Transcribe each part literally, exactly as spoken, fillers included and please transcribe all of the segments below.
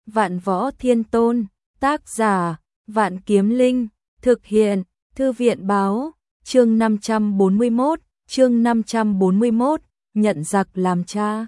Vạn Võ Thiên Tôn, tác giả, Vạn Kiếm Linh, thực hiện, Thư viện báo, chương năm trăm bốn mươi mốt, chương năm trăm bốn mươi mốt, nhận giặc làm cha.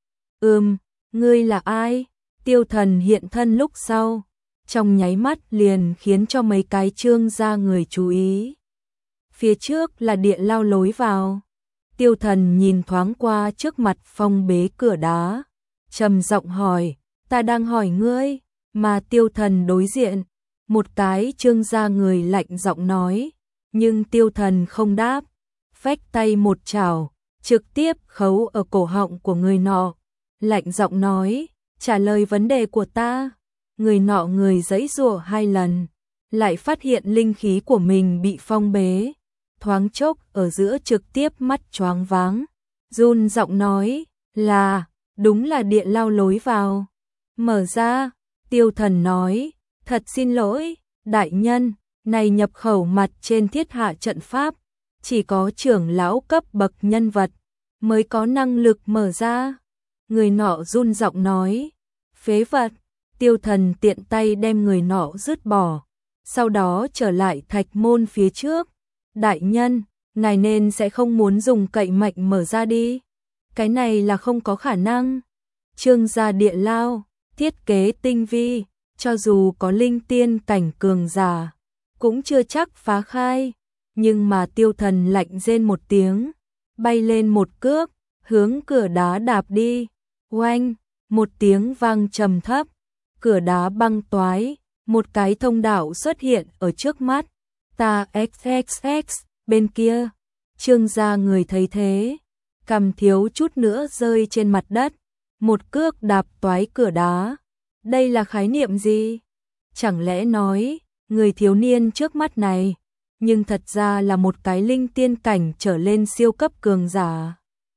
Ừm, ngươi là ai? Tiêu Thần hiện thân lúc sau, trong nháy mắt liền khiến cho mấy cái Trương gia người chú ý. Phía trước là địa lao lối vào. Tiêu Thần nhìn thoáng qua trước mặt phong bế cửa đá, trầm giọng hỏi, ta đang hỏi ngươi, mà Tiêu Thần đối diện, một cái Trương gia người lạnh giọng nói, nhưng Tiêu Thần không đáp, phách tay một chảo, trực tiếp khấu ở cổ họng của người nọ, lạnh giọng nói, trả lời vấn đề của ta. Người nọ người giãy giụa hai lần, lại phát hiện linh khí của mình bị phong bế, thoáng chốc ở giữa trực tiếp mắt choáng váng, run giọng nói, là, đúng là địa lao lối vào. Mở ra, Tiêu Thần nói, thật xin lỗi, đại nhân, này nhập khẩu mặt trên thiết hạ trận pháp, chỉ có trưởng lão cấp bậc nhân vật mới có năng lực mở ra. Người nọ run giọng nói, phế vật. Tiêu Thần tiện tay đem người nọ dứt bỏ, sau đó trở lại thạch môn phía trước. Đại nhân, ngài nên sẽ không muốn dùng cậy mạnh mở ra đi. Cái này là không có khả năng. Trương gia địa lao, thiết kế tinh vi, cho dù có linh tiên cảnh cường giả, cũng chưa chắc phá khai. Nhưng mà Tiêu Thần lạnh rên một tiếng, bay lên một cước, hướng cửa đá đạp đi. Oanh, một tiếng vang trầm thấp. Cửa đá băng toái, một cái thông đạo xuất hiện ở trước mắt. Ta xx x, bên kia, Trương gia người thấy thế, cầm thiếu chút nữa rơi trên mặt đất, một cước đạp toái cửa đá. Đây là khái niệm gì? Chẳng lẽ nói, người thiếu niên trước mắt này, nhưng thật ra là một cái linh tiên cảnh trở lên siêu cấp cường giả.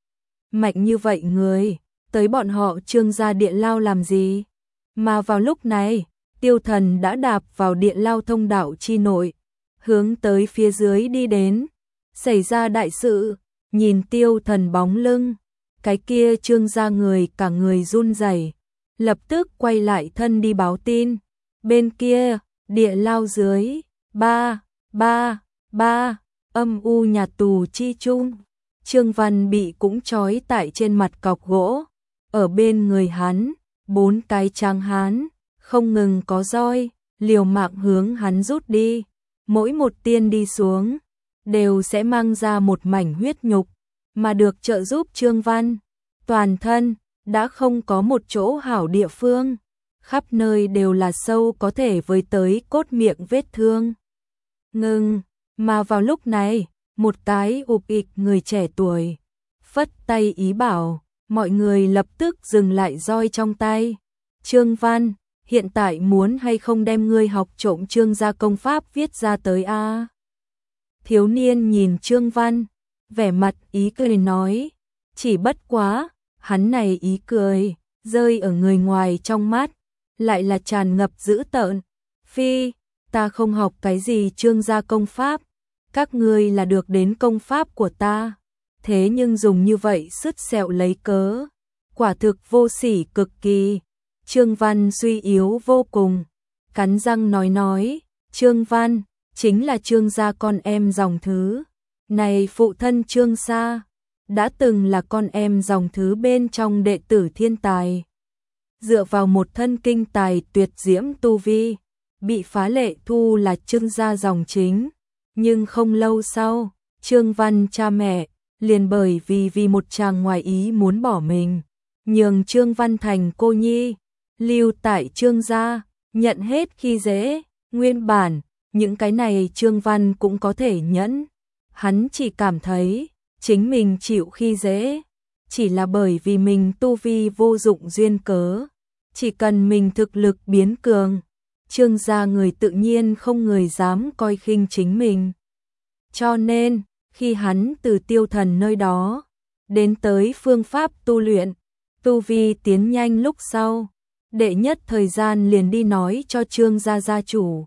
Mạnh như vậy người, tới bọn họ Trương gia địa lao làm gì? Mà vào lúc này, Tiêu Thần đã đạp vào địa lao thông đạo chi nội, hướng tới phía dưới đi đến. Xảy ra đại sự, nhìn Tiêu Thần bóng lưng, cái kia Trương gia người cả người run rẩy, lập tức quay lại thân đi báo tin. Bên kia, địa lao dưới, ba, ba, ba, âm u nhà tù chi chung, Trương Văn bị cũng trói tại trên mặt cọc gỗ, ở bên người hắn. Bốn cái tráng hán, không ngừng có roi, liều mạng hướng hắn rút đi. Mỗi một tiên đi xuống, đều sẽ mang ra một mảnh huyết nhục, mà được trợ giúp Trương Văn. Toàn thân, đã không có một chỗ hảo địa phương, khắp nơi đều là sâu có thể với tới cốt miệng vết thương. Ngừng, mà vào lúc này, một cái ụp ịch người trẻ tuổi, phất tay ý bảo. Mọi người lập tức dừng lại roi trong tay. Trương Văn, hiện tại muốn hay không đem ngươi học trộm Trương gia công pháp viết ra tới a? À? Thiếu niên nhìn Trương Văn, vẻ mặt ý cười nói, chỉ bất quá, hắn này ý cười, rơi ở người ngoài trong mắt, lại là tràn ngập dữ tợn. Phi, ta không học cái gì Trương gia công pháp, các ngươi là được đến công pháp của ta. Thế nhưng dùng như vậy sứt sẹo lấy cớ, quả thực vô sỉ cực kỳ. Trương Văn suy yếu vô cùng, cắn răng nói nói, Trương Văn, chính là Trương gia con em dòng thứ. Này phụ thân Trương Sa, đã từng là con em dòng thứ bên trong đệ tử thiên tài. Dựa vào một thân kinh tài tuyệt diễm tu vi, bị phá lệ thu là Trương gia dòng chính. Nhưng không lâu sau, Trương Văn cha mẹ, liền bởi vì vì một chàng ngoài ý muốn bỏ mình, nhường Trương Văn thành cô nhi, lưu tại Trương gia, nhận hết khi dễ. Nguyên bản, những cái này Trương Văn cũng có thể nhẫn, hắn chỉ cảm thấy chính mình chịu khi dễ, chỉ là bởi vì mình tu vi vô dụng duyên cớ, chỉ cần mình thực lực biến cường, Trương gia người tự nhiên không người dám coi khinh chính mình. Cho nên, khi hắn từ Tiêu Thần nơi đó đến tới phương pháp tu luyện, tu vi tiến nhanh lúc sau, đệ nhất thời gian liền đi nói cho Trương gia gia chủ.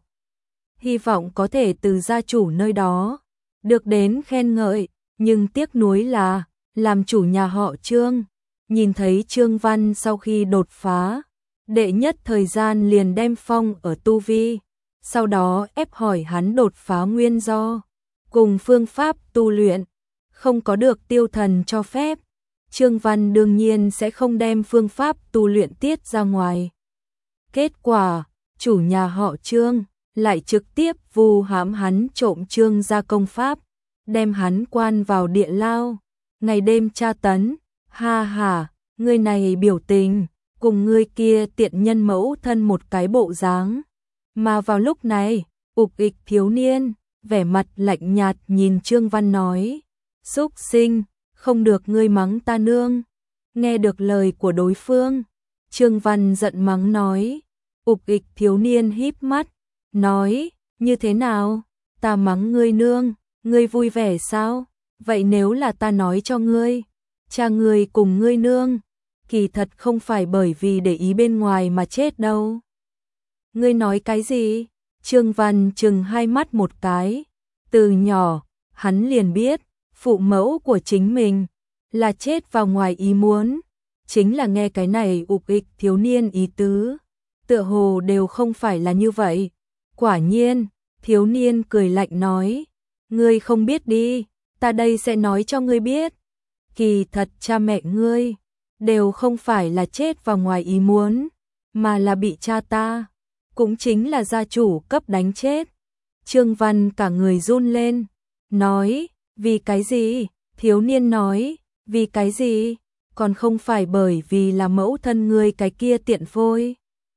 Hy vọng có thể từ gia chủ nơi đó được đến khen ngợi, nhưng tiếc nuối là làm chủ nhà họ Trương, nhìn thấy Trương Văn sau khi đột phá, đệ nhất thời gian liền đem phong ở tu vi, sau đó ép hỏi hắn đột phá nguyên do, cùng phương pháp tu luyện, không có được tiêu thần cho phép. Trương Văn đương nhiên sẽ không đem phương pháp tu luyện tiết ra ngoài. Kết quả, chủ nhà họ Trương lại trực tiếp vu hãm hắn trộm Trương gia công pháp, đem hắn quan vào địa lao, ngày đêm tra tấn. Ha ha, ngươi này biểu tình, cùng ngươi kia tiện nhân mẫu thân một cái bộ dáng. Mà vào lúc này, ục ịch thiếu niên, vẻ mặt lạnh nhạt nhìn Trương Văn nói, xúc sinh, không được ngươi mắng ta nương. Nghe được lời của đối phương, Trương Văn giận mắng nói, ục ịch thiếu niên híp mắt, nói, như thế nào, ta mắng ngươi nương, ngươi vui vẻ sao? Vậy nếu là ta nói cho ngươi, cha ngươi cùng ngươi nương, kỳ thật không phải bởi vì để ý bên ngoài mà chết đâu. Ngươi nói cái gì? Trương Văn chừng hai mắt một cái, từ nhỏ, hắn liền biết, phụ mẫu của chính mình là chết vào ngoài ý muốn, chính là nghe cái này ục ịch thiếu niên ý tứ, tựa hồ đều không phải là như vậy. Quả nhiên, thiếu niên cười lạnh nói, ngươi không biết đi, ta đây sẽ nói cho ngươi biết. Kỳ thật cha mẹ ngươi đều không phải là chết vào ngoài ý muốn, mà là bị cha ta, cũng chính là gia chủ cấp đánh chết. Trương Văn cả người run lên, nói, vì cái gì? Thiếu niên nói, vì cái gì? Còn không phải bởi vì là mẫu thân ngươi cái kia tiện phôi.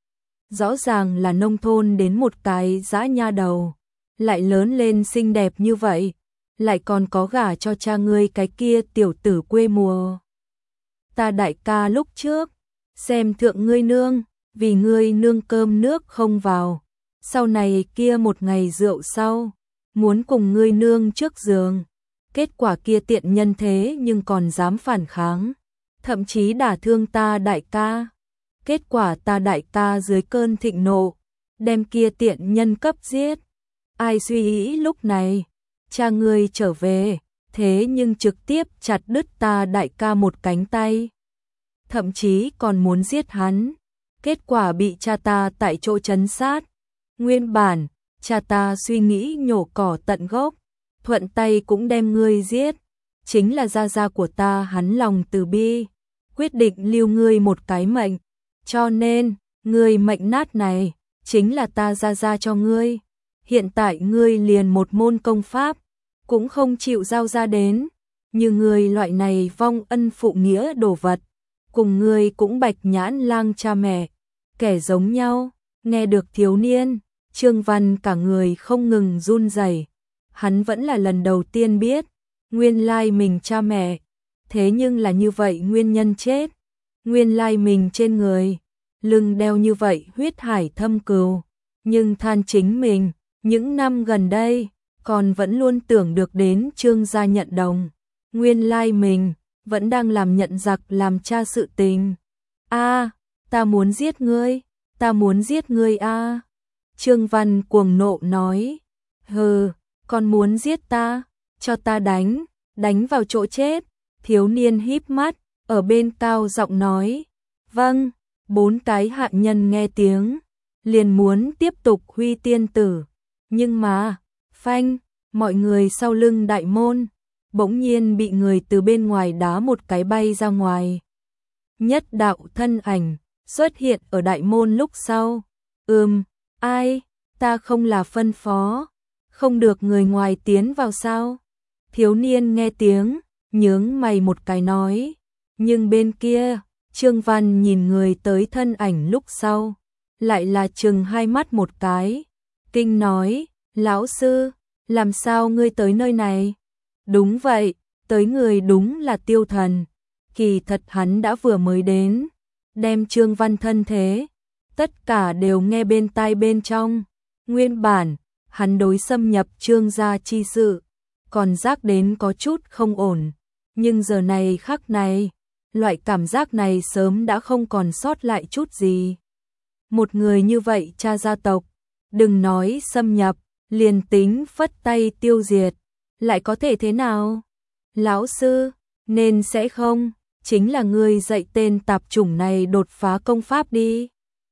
Rõ ràng là nông thôn đến một cái dã nha đầu, lại lớn lên xinh đẹp như vậy, lại còn có gả cho cha ngươi cái kia tiểu tử quê mùa. Ta đại ca lúc trước, xem thượng ngươi nương, vì ngươi nương cơm nước không vào, sau này kia một ngày rượu sau, muốn cùng ngươi nương trước giường, kết quả kia tiện nhân thế nhưng còn dám phản kháng, thậm chí đả thương ta đại ca. Kết quả ta đại ca dưới cơn thịnh nộ, đem kia tiện nhân cấp giết. Ai suy nghĩ lúc này, cha ngươi trở về, thế nhưng trực tiếp chặt đứt ta đại ca một cánh tay. Thậm chí còn muốn giết hắn. Kết quả bị cha ta tại chỗ trấn sát. Nguyên bản, cha ta suy nghĩ nhổ cỏ tận gốc, thuận tay cũng đem ngươi giết. Chính là gia gia của ta hắn lòng từ bi, quyết định lưu ngươi một cái mệnh. Cho nên, ngươi mệnh nát này, chính là ta gia gia cho ngươi. Hiện tại ngươi liền một môn công pháp, cũng không chịu giao ra đến. Như ngươi loại này vong ân phụ nghĩa đồ vật, cùng ngươi cũng bạch nhãn lang cha mẹ, kẻ giống nhau. Nghe được thiếu niên, Trương Văn cả người không ngừng run rẩy. Hắn vẫn là lần đầu tiên biết, nguyên lai mình cha mẹ, thế nhưng là như vậy nguyên nhân chết. Nguyên lai mình trên người, lưng đeo như vậy huyết hải thâm cừu, nhưng than chính mình, những năm gần đây, còn vẫn luôn tưởng được đến Trương gia nhận đồng. Nguyên lai mình, vẫn đang làm nhận giặc làm cha sự tình. A, ta muốn giết ngươi, ta muốn giết ngươi a. Trương Văn cuồng nộ nói, hừ, còn muốn giết ta, cho ta đánh, đánh vào chỗ chết. Thiếu niên híp mắt, ở bên cao giọng nói, vâng. Bốn cái hạ nhân nghe tiếng, liền muốn tiếp tục huy tiên tử. Nhưng mà, phanh, mọi người sau lưng đại môn, bỗng nhiên bị người từ bên ngoài đá một cái bay ra ngoài. Nhất đạo thân ảnh, xuất hiện ở đại môn lúc sau. Ừm, ai, ta không là phân phó, không được người ngoài tiến vào sao? Thiếu niên nghe tiếng, nhướng mày một cái nói, nhưng bên kia, Trương Văn nhìn người tới thân ảnh lúc sau, lại là chừng hai mắt một cái, kinh nói, lão sư, làm sao ngươi tới nơi này? Đúng vậy, tới người đúng là Tiêu Thần, kỳ thật hắn đã vừa mới đến, đem Trương Văn thân thế, tất cả đều nghe bên tai bên trong. Nguyên bản, hắn đối xâm nhập Trương gia chi sự, còn giác đến có chút không ổn, nhưng giờ này khắc này, loại cảm giác này sớm đã không còn sót lại chút gì. Một người như vậy cha gia tộc, đừng nói xâm nhập, liền tính phất tay tiêu diệt, lại có thể thế nào? Lão sư, nên sẽ không, chính là ngươi dạy tên tạp chủng này đột phá công pháp đi.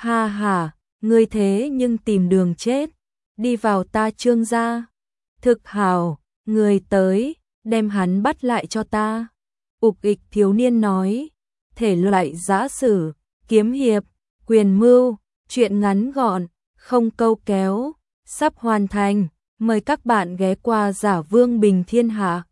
Ha ha, ngươi thế nhưng tìm đường chết, đi vào ta Trương gia. Thực hào, người tới, đem hắn bắt lại cho ta. Ục ịch thiếu niên nói, thể loại giã sử, kiếm hiệp, quyền mưu, truyện ngắn gọn, không câu kéo, sắp hoàn thành, mời các bạn ghé qua Giả Vương Bình Thiên Hạ.